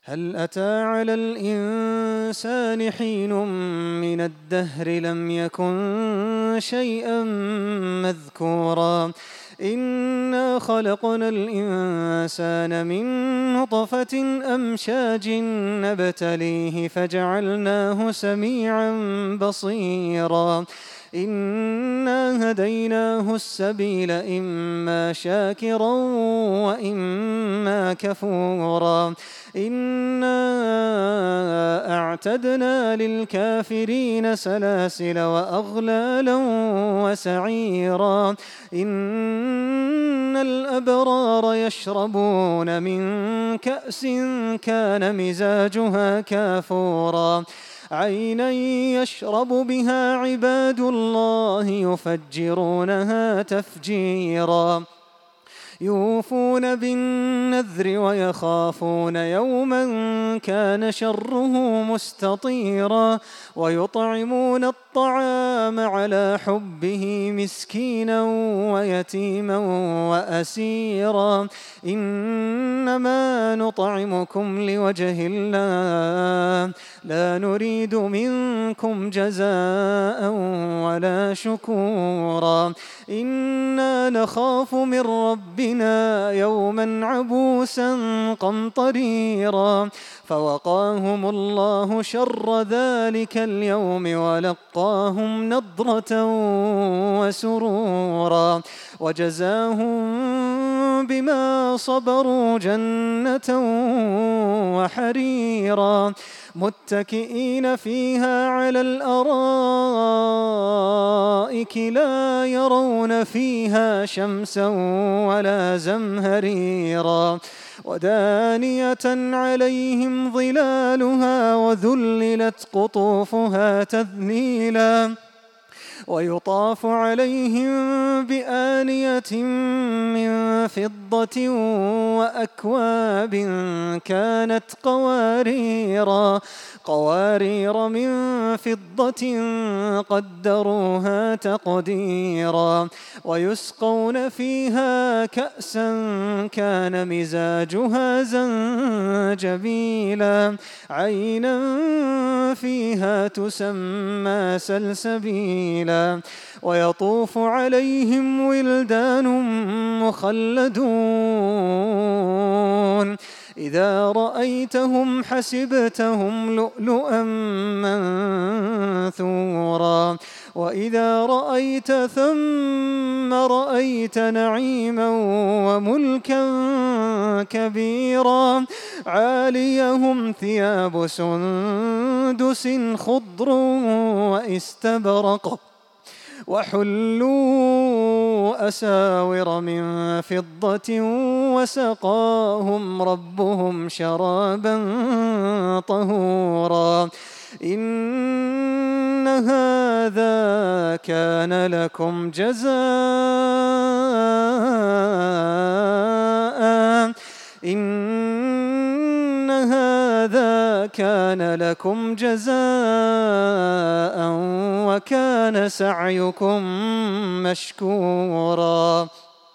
هل أتى على الإنسان حين من الدهر لم يكن شيئا مذكورا إنا خلقنا الإنسان من نطفة أمشاج نبتليه فجعلناه سميعا بصيرا إنا هديناه السبيل إما شاكرا وإما كفورا إنا أعتدنا للكافرين سلاسل وأغلالا وسعيرا إن الأبرار يشربون من كأس كان مزاجها كافورا عينا يشرب بها عباد الله يفجرونها تفجيرا يوفون بالنذر ويخافون يوما كان شره مستطيرا ويطعمون الطعام على حبه مسكينا ويتيما وأسيرا إنما نطعمكم لوجه الله لا نريد منكم جزاء ولا شكورا إنا نخاف من ربنا يوما عبوسا قمطريرا فوقاهم الله شر ذلك اليوم ولقاهم نضرة وسرورا وجزاهم بما صبروا جنة وحريرا متكئين فيها على الأرائك لا يرون فيها شمسا ولا زمهريرا ودانية عليهم ظلالها وذللت قطوفها تذليلا ويطاف عليهم بآنية من فضة وأكواب كانت قوارير من فضة قدروها تقديرا ويسقون فيها كأسا كان مزاجها زنجبيلا عينا فيها تسمى سلسبيلا ويطوف عليهم ولدان مخلدون إذا رأيتهم حسبتهم لؤلؤا منثورا وإذا رأيت ثم رأيت نعيما وملكا كبيرا عاليهم ثياب سندس خضر واستبرق وحلوا أساور من فضة وسقاهم ربهم شرابا طهورا إن هذا كان لكم جزاء إن هذا كان لكم جزاء وكان سعيكم مشكورا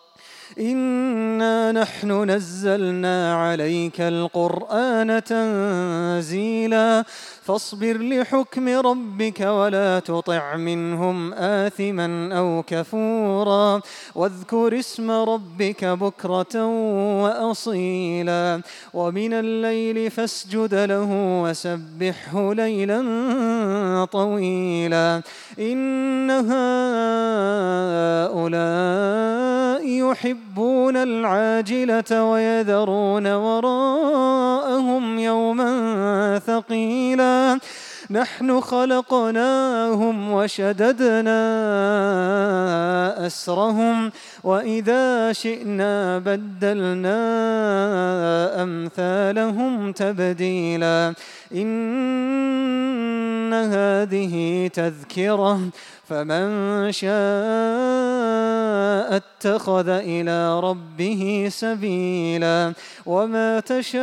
إنا نحن نزلنا عليك القرآن تنزيلا فاصبر لحكم ربك ولا تطع منهم آثما أو كفورا واذكر اسم ربك بكرة وأصيلا ومن الليل فاسجد له وسبحه ليلا طويلا إن هؤلاء يحبون العاجلة ويذرون وراءهم يوما ثقيلا نحن خلقناهم وشددنا أسرهم وإذا شئنا بدلنا أمثالهم تبديلا إن هذه تذكرة فمن شاء اتخذ إلى ربه سبيلا وما تشاءون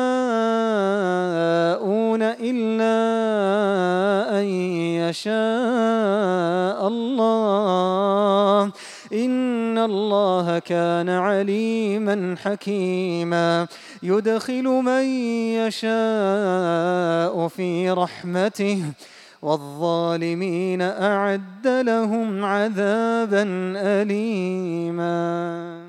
إلا أن يشاء الله إن الله كان عليما حكيما يدخل من يشاء في رحمته والظالمين أعد لهم عذابا أليما.